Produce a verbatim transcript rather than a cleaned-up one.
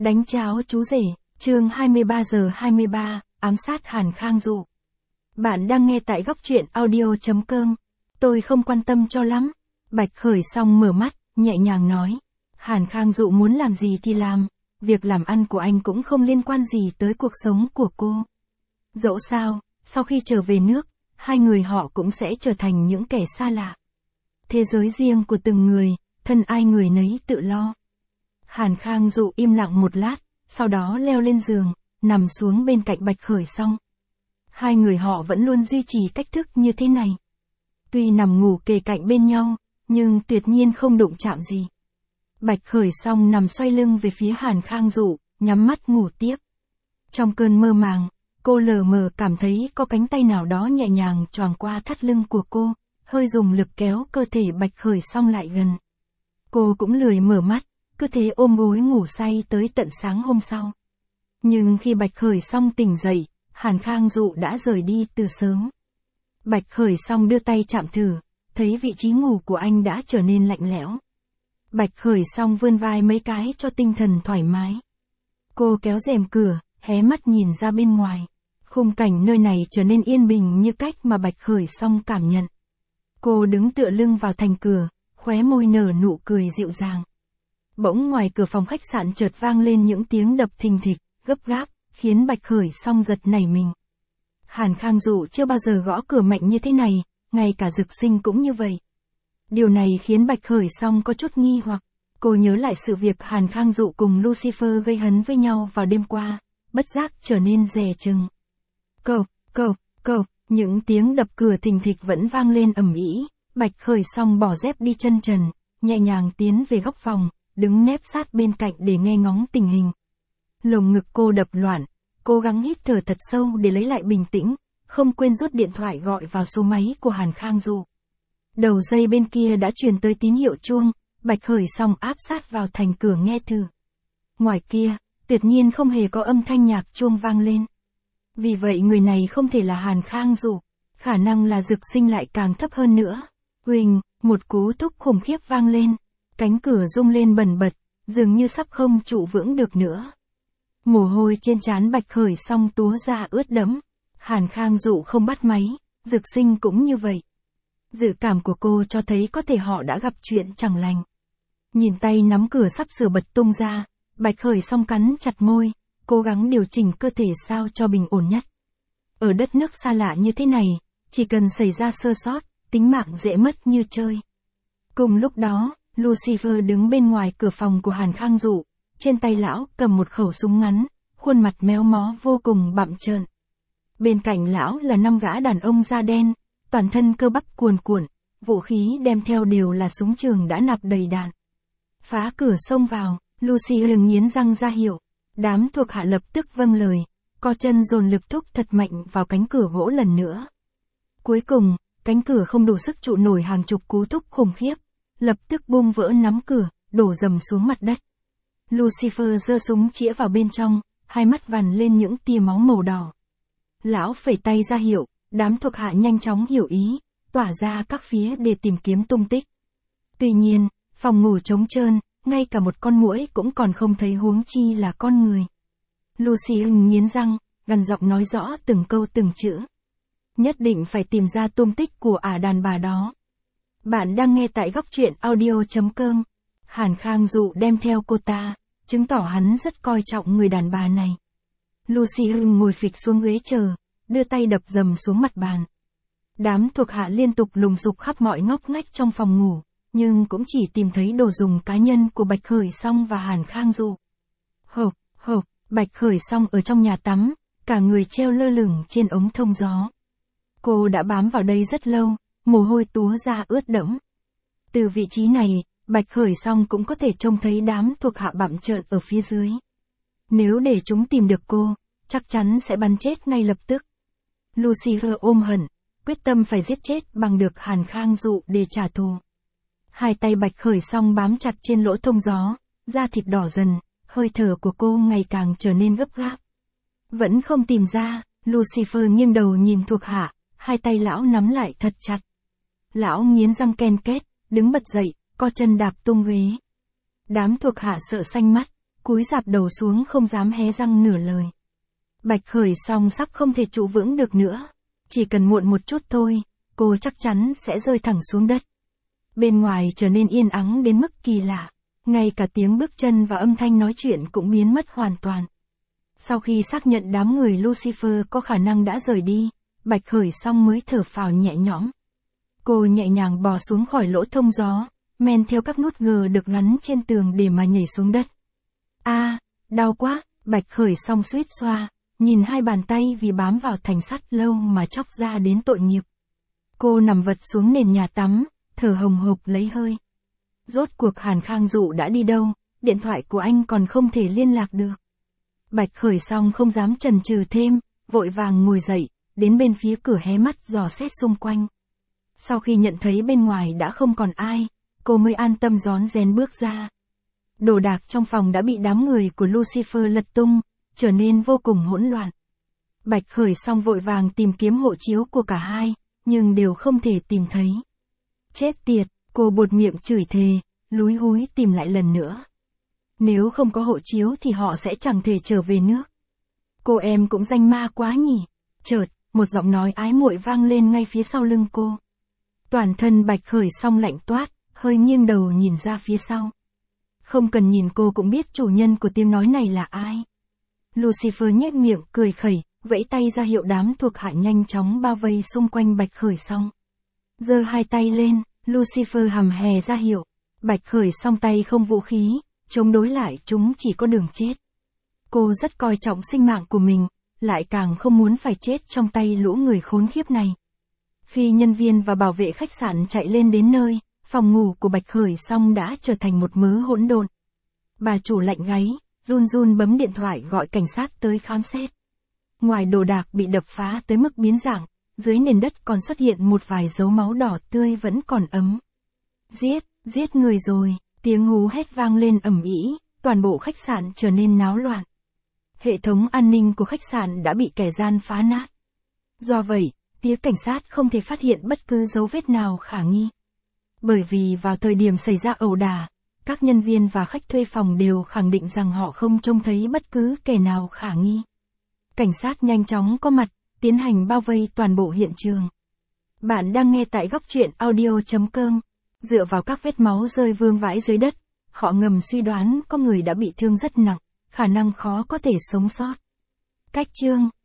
Đánh cháo chú rể, chương hai mươi ba giờ hai mươi ba, ám sát Hàn Khang Dụ. Bạn đang nghe tại góc truyện audio chấm com. Tôi không quan tâm cho lắm. Bạch Khởi Song mở mắt, nhẹ nhàng nói. Hàn Khang Dụ muốn làm gì thì làm, việc làm ăn của anh cũng không liên quan gì tới cuộc sống của cô. Dẫu sao, sau khi trở về nước, hai người họ cũng sẽ trở thành những kẻ xa lạ. Thế giới riêng của từng người, thân ai người nấy tự lo. Hàn Khang Dụ im lặng một lát, sau đó leo lên giường, nằm xuống bên cạnh Bạch Khởi Song. Hai người họ vẫn luôn duy trì cách thức như thế này. Tuy nằm ngủ kề cạnh bên nhau, nhưng tuyệt nhiên không đụng chạm gì. Bạch Khởi Song nằm xoay lưng về phía Hàn Khang Dụ, nhắm mắt ngủ tiếp. Trong cơn mơ màng, cô lờ mờ cảm thấy có cánh tay nào đó nhẹ nhàng choàng qua thắt lưng của cô, hơi dùng lực kéo cơ thể Bạch Khởi Song lại gần. Cô cũng lười mở mắt, cứ thế ôm gối ngủ say tới tận sáng hôm sau. Nhưng khi Bạch Khởi Song tỉnh dậy, Hàn Khang Dụ đã rời đi từ sớm. Bạch Khởi Song đưa tay chạm thử, thấy vị trí ngủ của anh đã trở nên lạnh lẽo. Bạch Khởi Song vươn vai mấy cái cho tinh thần thoải mái. Cô kéo rèm cửa, hé mắt nhìn ra bên ngoài. Khung cảnh nơi này trở nên yên bình như cách mà Bạch Khởi Song cảm nhận. Cô đứng tựa lưng vào thành cửa, khóe môi nở nụ cười dịu dàng. Bỗng ngoài cửa phòng khách sạn chợt vang lên những tiếng đập thình thịch, gấp gáp, khiến Bạch Khởi Song giật nảy mình. Hàn Khang Dụ chưa bao giờ gõ cửa mạnh như thế này, ngay cả Dực Sinh cũng như vậy. Điều này khiến Bạch Khởi Song có chút nghi hoặc. Cô nhớ lại sự việc Hàn Khang Dụ cùng Lucifer gây hấn với nhau vào đêm qua, bất giác trở nên dè chừng. Cộp, cộp, cộp, những tiếng đập cửa thình thịch vẫn vang lên ầm ĩ. Bạch Khởi Song bỏ dép đi chân trần, nhẹ nhàng tiến về góc phòng, đứng nép sát bên cạnh để nghe ngóng tình hình. Lồng ngực cô đập loạn, cố gắng hít thở thật sâu để lấy lại bình tĩnh, không quên rút điện thoại gọi vào số máy của Hàn Khang Dụ. Đầu dây bên kia đã truyền tới tín hiệu chuông, Bạch Khởi Song áp sát vào thành cửa nghe thử. Ngoài kia, tuyệt nhiên không hề có âm thanh nhạc chuông vang lên. Vì vậy người này không thể là Hàn Khang Dụ, khả năng là Dực Sinh lại càng thấp hơn nữa. Huỳnh, một cú thúc khủng khiếp vang lên, cánh cửa rung lên bần bật, dường như sắp không trụ vững được nữa. Mồ hôi trên trán Bạch Khởi Song túa ra ướt đẫm. Hàn Khang Dụ không bắt máy, Dực Sinh cũng như vậy. Dự cảm của cô cho thấy có thể họ đã gặp chuyện chẳng lành. Nhìn tay nắm cửa sắp sửa bật tung ra, Bạch Khởi Song cắn chặt môi, cố gắng điều chỉnh cơ thể sao cho bình ổn nhất. Ở đất nước xa lạ như thế này, chỉ cần xảy ra sơ sót, tính mạng dễ mất như chơi. Cùng lúc đó, Lucifer đứng bên ngoài cửa phòng của Hàn Khang Dụ, trên tay lão cầm một khẩu súng ngắn, khuôn mặt méo mó vô cùng bặm trợn. Bên cạnh lão là năm gã đàn ông da đen, toàn thân cơ bắp cuồn cuộn, vũ khí đem theo đều là súng trường đã nạp đầy đạn. Phá cửa xông vào, Lucifer nghiến răng ra hiệu, đám thuộc hạ lập tức vâng lời, co chân dồn lực thúc thật mạnh vào cánh cửa gỗ lần nữa. Cuối cùng, cánh cửa không đủ sức trụ nổi hàng chục cú thúc khủng khiếp, lập tức bung vỡ nắm cửa, đổ dầm xuống mặt đất. Lucifer giơ súng chĩa vào bên trong, hai mắt vằn lên những tia máu màu đỏ. Lão phẩy tay ra hiệu, đám thuộc hạ nhanh chóng hiểu ý, tỏa ra các phía để tìm kiếm tung tích. Tuy nhiên, phòng ngủ trống trơn, ngay cả một con muỗi cũng còn không thấy huống chi là con người. Lucifer nghiến răng, gằn giọng nói rõ từng câu từng chữ. Nhất định phải tìm ra tung tích của ả đàn bà đó. Bạn đang nghe tại góc truyện audio chấm com. Hàn Khang Dụ đem theo cô ta, chứng tỏ hắn rất coi trọng người đàn bà này. Lucifer ngồi phịch xuống ghế chờ, đưa tay đập dầm xuống mặt bàn. Đám thuộc hạ liên tục lùng sục khắp mọi ngóc ngách trong phòng ngủ, nhưng cũng chỉ tìm thấy đồ dùng cá nhân của Bạch Khởi Song và Hàn Khang Dụ. Hộp, hộp, Bạch Khởi Song ở trong nhà tắm, cả người treo lơ lửng trên ống thông gió. Cô đã bám vào đây rất lâu, mồ hôi túa ra ướt đẫm. Từ vị trí này, Bạch Khởi Song cũng có thể trông thấy đám thuộc hạ bặm trợn ở phía dưới. Nếu để chúng tìm được cô, chắc chắn sẽ bắn chết ngay lập tức. Lucifer ôm hận, quyết tâm phải giết chết bằng được Hàn Khang Dụ để trả thù. Hai tay Bạch Khởi Song bám chặt trên lỗ thông gió, da thịt đỏ dần, hơi thở của cô ngày càng trở nên gấp gáp. Vẫn không tìm ra, Lucifer nghiêng đầu nhìn thuộc hạ, hai tay lão nắm lại thật chặt. Lão nghiến răng ken két, đứng bật dậy, co chân đạp tung ghế. Đám thuộc hạ sợ xanh mắt, cúi rạp đầu xuống không dám hé răng nửa lời. Bạch Khởi Song sắp không thể trụ vững được nữa. Chỉ cần muộn một chút thôi, cô chắc chắn sẽ rơi thẳng xuống đất. Bên ngoài trở nên yên ắng đến mức kỳ lạ. Ngay cả tiếng bước chân và âm thanh nói chuyện cũng biến mất hoàn toàn. Sau khi xác nhận đám người Lucifer có khả năng đã rời đi, Bạch Khởi Song mới thở phào nhẹ nhõm. Cô nhẹ nhàng bò xuống khỏi lỗ thông gió, men theo các nút gờ được gắn trên tường để mà nhảy xuống đất. A, à, đau quá, Bạch Khởi Song suýt xoa, nhìn hai bàn tay vì bám vào thành sắt lâu mà chóc ra đến tội nghiệp. Cô nằm vật xuống nền nhà tắm, thở hồng hộc lấy hơi. Rốt cuộc Hàn Khang Dụ đã đi đâu, điện thoại của anh còn không thể liên lạc được. Bạch Khởi Song không dám chần chừ thêm, vội vàng ngồi dậy, đến bên phía cửa hé mắt dò xét xung quanh. Sau khi nhận thấy bên ngoài đã không còn ai, cô mới an tâm rón rén bước ra. Đồ đạc trong phòng đã bị đám người của Lucifer lật tung, trở nên vô cùng hỗn loạn. Bạch Khởi Song vội vàng tìm kiếm hộ chiếu của cả hai, nhưng đều không thể tìm thấy. Chết tiệt, cô buột miệng chửi thề, lúi húi tìm lại lần nữa. Nếu không có hộ chiếu thì họ sẽ chẳng thể trở về nước. Cô em cũng danh ma quá nhỉ. Chợt, một giọng nói ái muội vang lên ngay phía sau lưng cô. Toàn thân Bạch Khởi Song lạnh toát, hơi nghiêng đầu nhìn ra phía sau. Không cần nhìn cô cũng biết chủ nhân của tiếng nói này là ai. Lucifer nhếch miệng cười khẩy, vẫy tay ra hiệu đám thuộc hạ nhanh chóng bao vây xung quanh Bạch Khởi Song. Giơ hai tay lên, Lucifer hầm hè ra hiệu. Bạch Khởi Song tay không vũ khí, chống đối lại chúng chỉ có đường chết. Cô rất coi trọng sinh mạng của mình, lại càng không muốn phải chết trong tay lũ người khốn khiếp này. Khi nhân viên và bảo vệ khách sạn chạy lên đến nơi, phòng ngủ của Bạch Khởi Song đã trở thành một mớ hỗn độn. Bà chủ lạnh gáy, run run bấm điện thoại gọi cảnh sát tới khám xét. Ngoài đồ đạc bị đập phá tới mức biến dạng, dưới nền đất còn xuất hiện một vài dấu máu đỏ tươi vẫn còn ấm. Giết, giết người rồi, tiếng hú hét vang lên ầm ĩ, toàn bộ khách sạn trở nên náo loạn. Hệ thống an ninh của khách sạn đã bị kẻ gian phá nát. Do vậy, phía cảnh sát không thể phát hiện bất cứ dấu vết nào khả nghi. Bởi vì vào thời điểm xảy ra ẩu đả, các nhân viên và khách thuê phòng đều khẳng định rằng họ không trông thấy bất cứ kẻ nào khả nghi. Cảnh sát nhanh chóng có mặt, tiến hành bao vây toàn bộ hiện trường. Bạn đang nghe tại góc truyện audio chấm com. Dựa vào các vết máu rơi vương vãi dưới đất, họ ngầm suy đoán có người đã bị thương rất nặng, khả năng khó có thể sống sót. Cách chương